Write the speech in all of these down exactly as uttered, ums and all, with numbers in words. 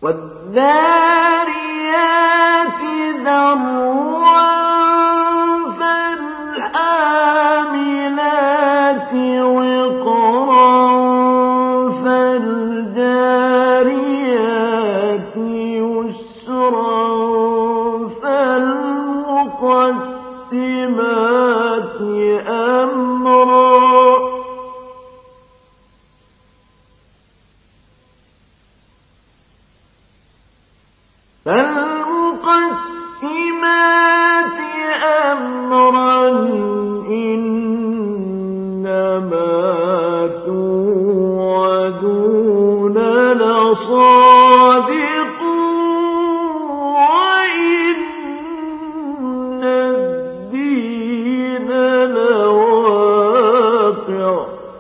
وَالذَّارِيَاتِ ذَرْوًا فَالْحَامِلَاتِ وِقْرًا فَالْجَارِيَاتِ يُسْرًا فَالْمُقَسِّمَاتِ أَمْرًا فَالْمُقَسِّمَاتِ أَمْرًا إِنَّمَا تُوعَدُونَ لَصَادِقٌ وَإِنَّ الدِّينَ لَوَاقِعٌ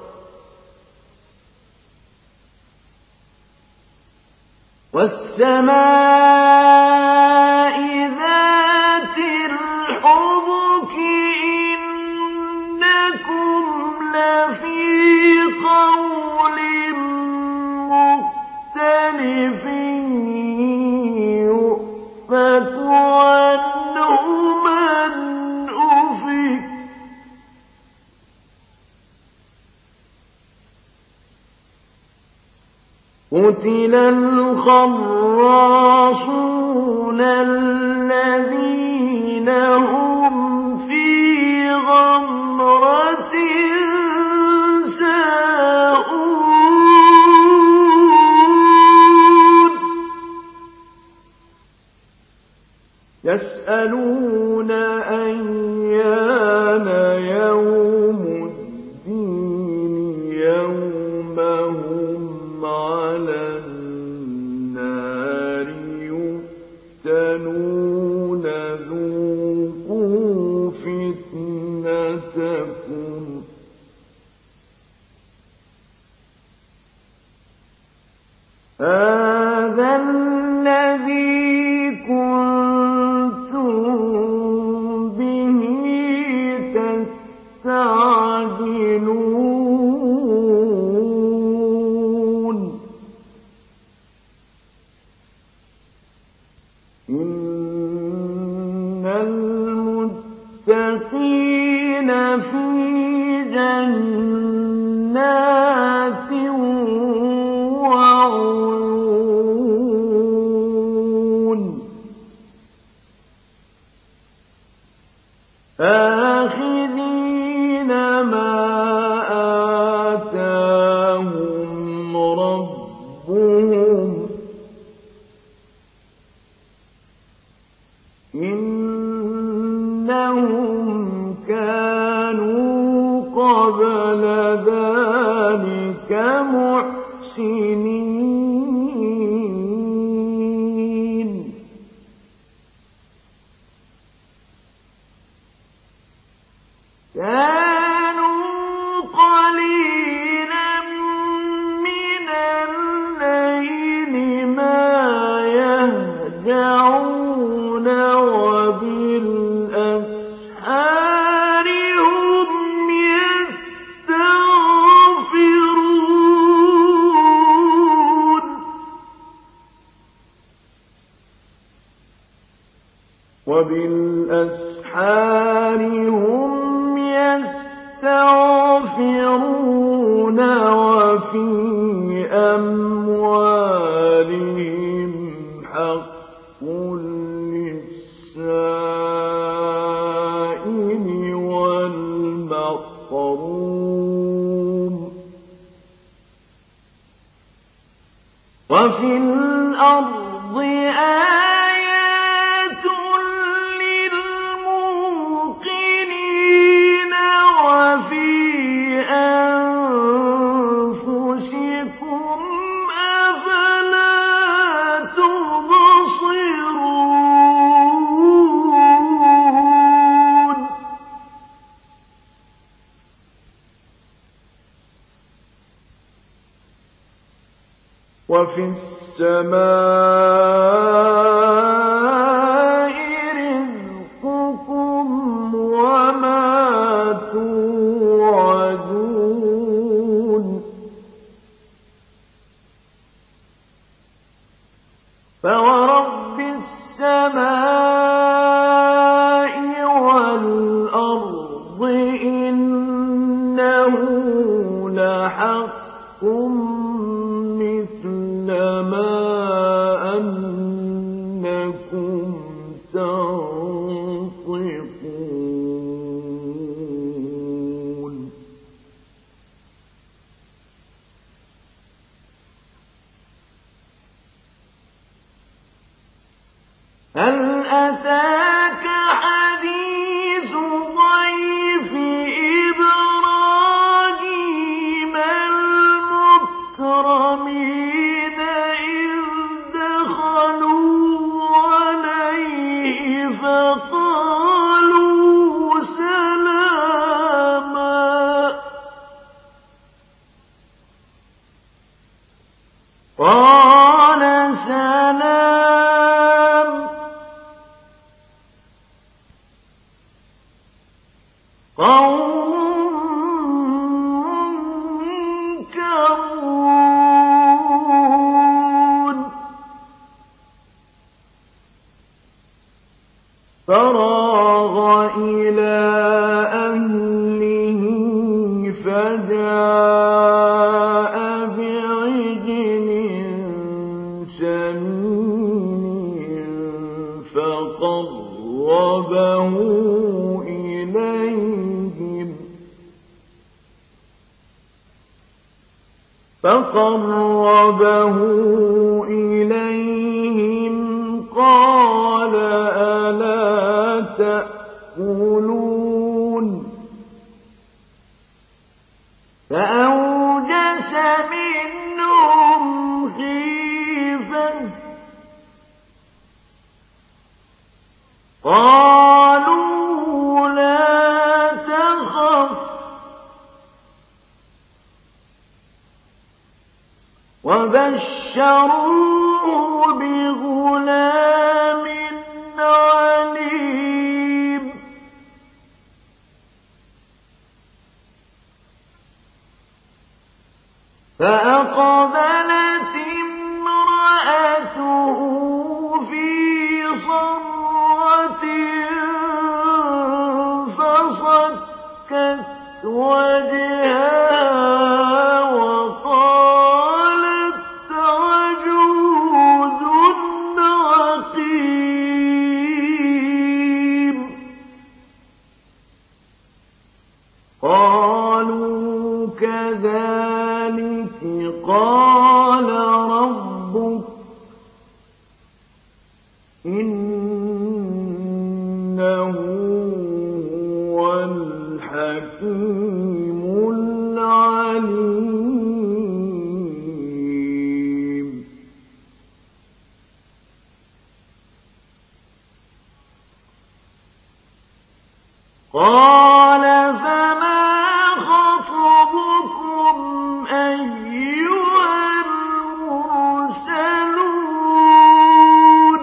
وَالسَّمَاءِ ذَاتِ الْحُبُكِ إِنَّكُمْ لَفِي قَوْلٍ مُّخْتَلِفٍ يُؤْفَكُ عَنْهُ مَنْ أُفِكَ قُتِلَ الْخَرَّاصُونَ الَّذِينَ هُمْ فِي غَمْرَةٍ سَاهُونَ يَسْأَلُونَ أَيَّانَ يَوْمُ الدِّينِ يَوْمَ هُمْ عَلَى النَّارِ يُفْتَنُونَ ذُوقُوا فِتْنَتَكُمْ هَٰذَا الَّذِي كُنتُم بِهِ تَسْتَعْجِلُونَ إِنَّ الْمُتَّقِينَ فِي جَنَّاتٍ وَعُيُونٍ آخِذِينَ مَا آتَاهُمْ رَبُّهُمْ إِنَّهُمْ كَانُوا قَبْلَ ذَلِكَ مُحْسِنِينَ كَانُوا قَلِيلًا مِّنَ اللَّيْلِ مَا يَهْجَعُونَ وَبِالْأَسْحَارِ هُمْ يَسْتَغْفِرُونَ وَبِالْأَسْحَارِ هُمْ يَسْتَغْفِرُونَ وَفِي أَمْوَالِهِمْ حَقٌّ لِّلسَّائِلِ وَالْمَحْرُومِ وَفِي الْأَرْضِ آيَاتٌ لِّلْمُوقِنِينَ وَفِي أَنفُسِكُمْ أَفَلَا تُبْصِرُونَ وَفِي السَّمَاءِ رِزْقُكُمْ وَمَا تُوعَدُونَ فورب السماء والأرض إنه لحق مثل ما أنكم تنطقون هل أتاك حديث ضيف إبراهيم المكرمين إذ دخلوا عليه فقالوا سلاما قال سلام قوم منكرون فراغ إلى أهله فجاء بعجل سمين فقربه فقربه إليهم قال ألا تأكلون فأوجس منهم خيفة قالوا لا تخف وبشروه بغلام عليم فأقبلت امرأته في صرة فصكت وجهها وقالت عجوز عقيم قالوا كذلك قال ربك إنه هو الحكيم العليم قال فما خطبكم أيها المرسلون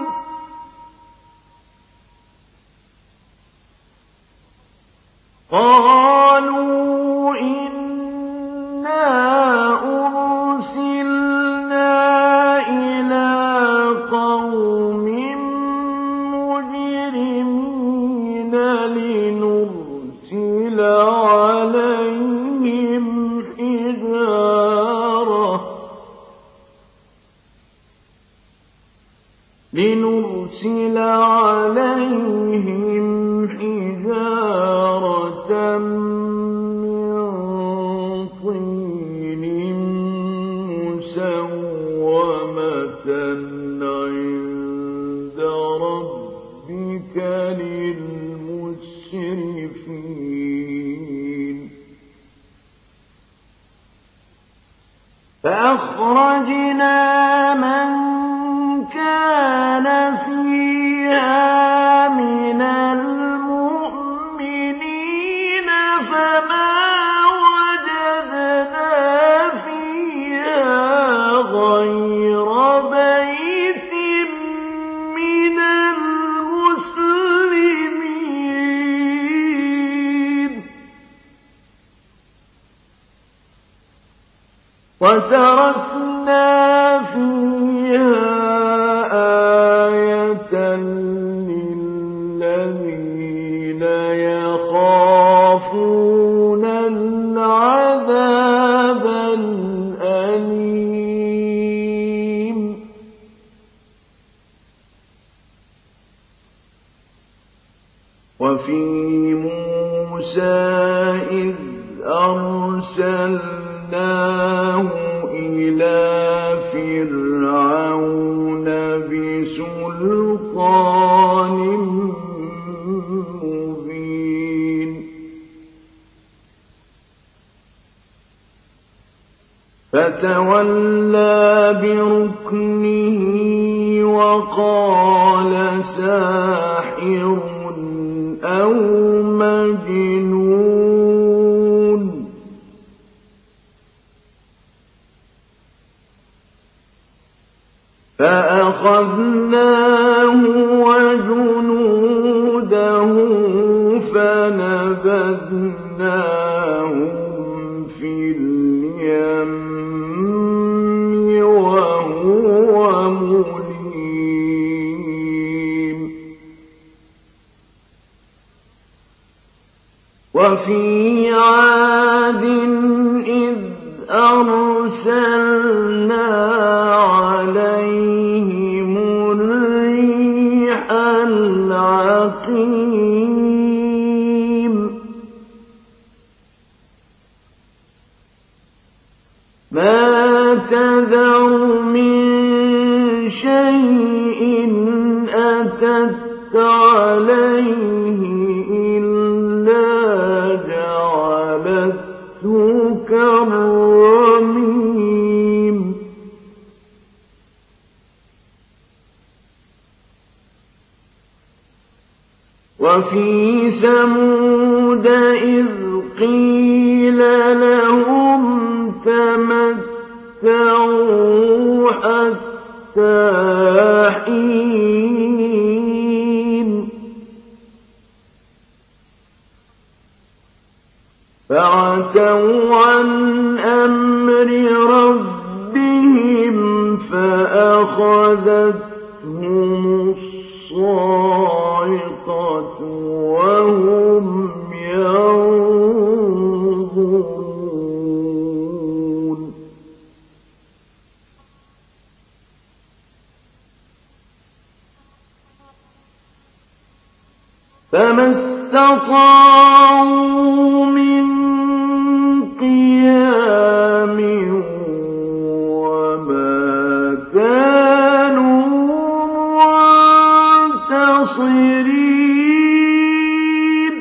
قالوا إنا أرسلنا إلى قوم مجرمين لنرسل عليهم حجارة لنرسل عليهم حجارة من طين مسومة عند ربك للمسرفين فأخرجنا من كان فيها من المؤمنين فما وجدنا فيها غير بيت من المسلمين وتركنا فيها وفي موسى إذ أرسلناه إلى فرعون بسلطان مبين فتولى بركنه وقال ساحر أو مجنون فأخذناه وجنوده فنبذناهم في اليم وهو مليم وفي عاد إذ أرسلنا عليهم الريح العقيم ما تذر من شيء أتت عليه إلا جعلته كالرميم وفي ثمود إذ قيل لهم تمتعوا حتى حين فعتوا عن أمر ربهم فأخذتهم الصاعقة وهم ينظرون فما استطاعوا من قيام وما كانوا منتصرين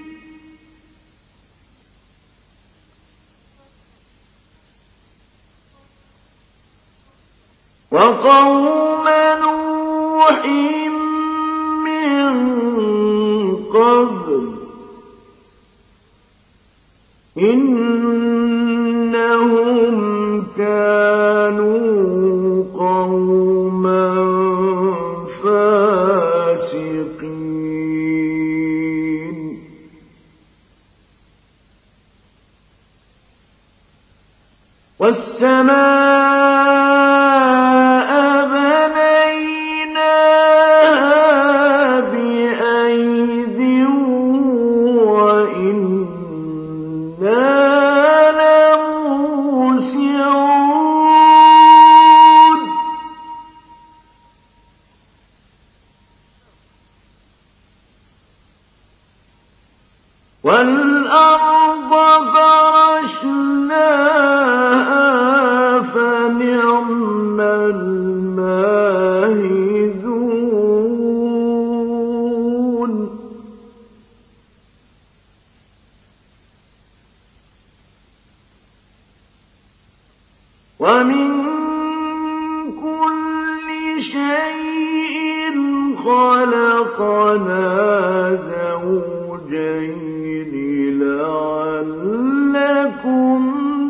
وقوم نوح من قبل إنهم كانوا قوما فاسقين والسماء بنيناها بأيد وإنا لموسعون والأرض فرشناها فنعم الماهدون ومن كل شيء خلقنا زوجين لعلكم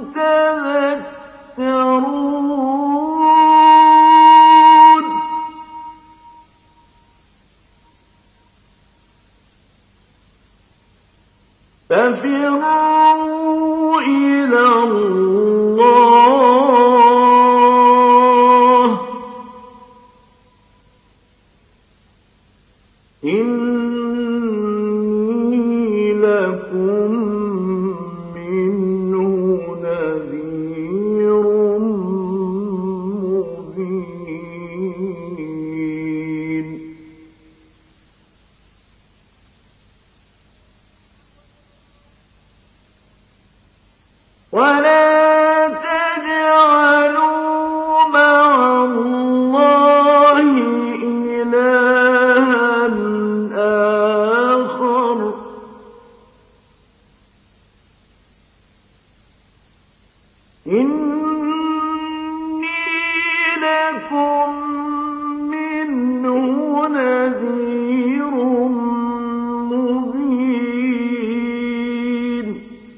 تذكرون ففروا إلى الله إني لكم منه نذير مبين يَكُن مِّنْهُ نَذِيرٌ مُّبِينٌ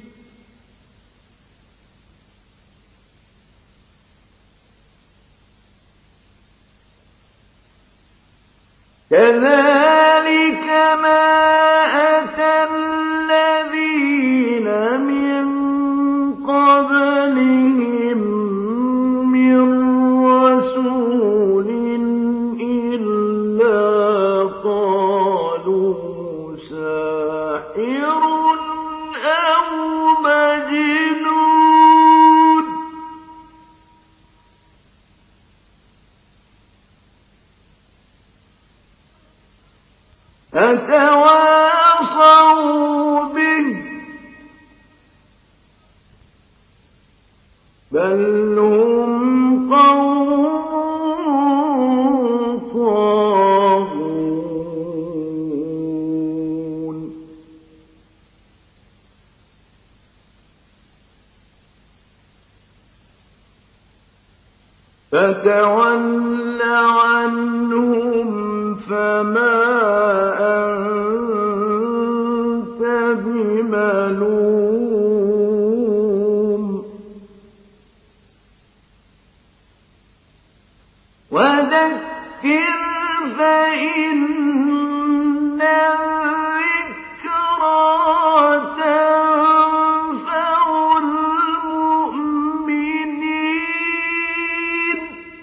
كَذَٰلِكَ مَا أَتَى الَّذِينَ مِن قَبْلِهِم مِّن رَّسُولٍ إِلَّا قَالُوا سَاحِرٌ أَوْ مَجْنُونٌ أَتَوَاصَوْا بِهِ ۚ بَلْ هُمْ قَوْمٌ طَاغُونَ فَتَوَلَّ عَنْهُمْ فَمَا أَنتَ بِمَلُومٍ وَذَكِّرْ فَإِنَّ الذِّكْرَىٰ تَنفَعُ الْمُؤْمِنِينَ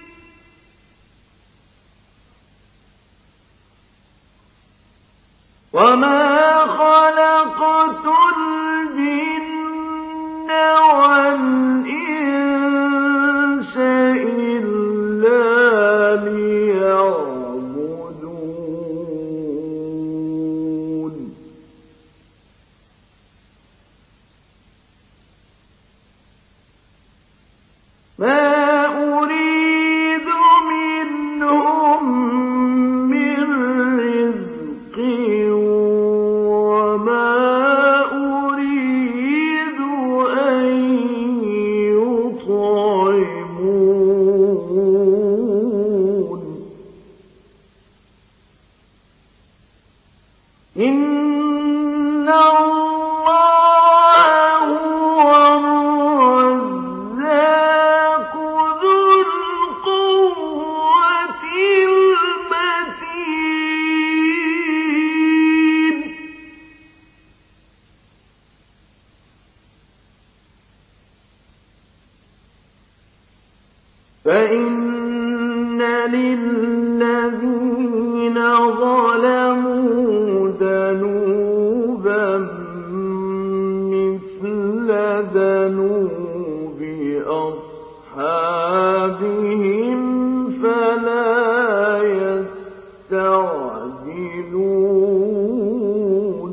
وَمَا خَلَقْتُ الْجِنَّ وَالْإِنسَ إِلَّا لِيَعْبُدُونِ مَا أُرِيدُ مِنْهُم مِّن رِّزْقٍ وَمَا أُرِيدُ أَن يُطْعِمُونِ إِنَّ اللَّهَ هُوَ الرَّزَّاقُ ذُو الْقُوَّةِ الْمَتِينُ فَإِنَّ لِلَّذِينَ ظَلَمُوا ذَنُوبًا مِّثْلَ ذَنُوبِ أَصْحَابِهِمْ فَلَا يَسْتَعْجِلُونِ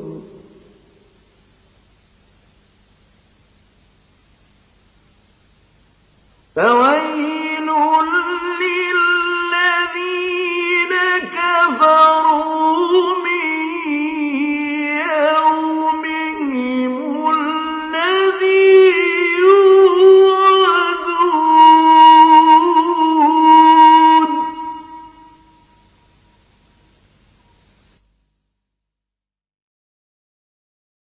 فَوَيْلٌ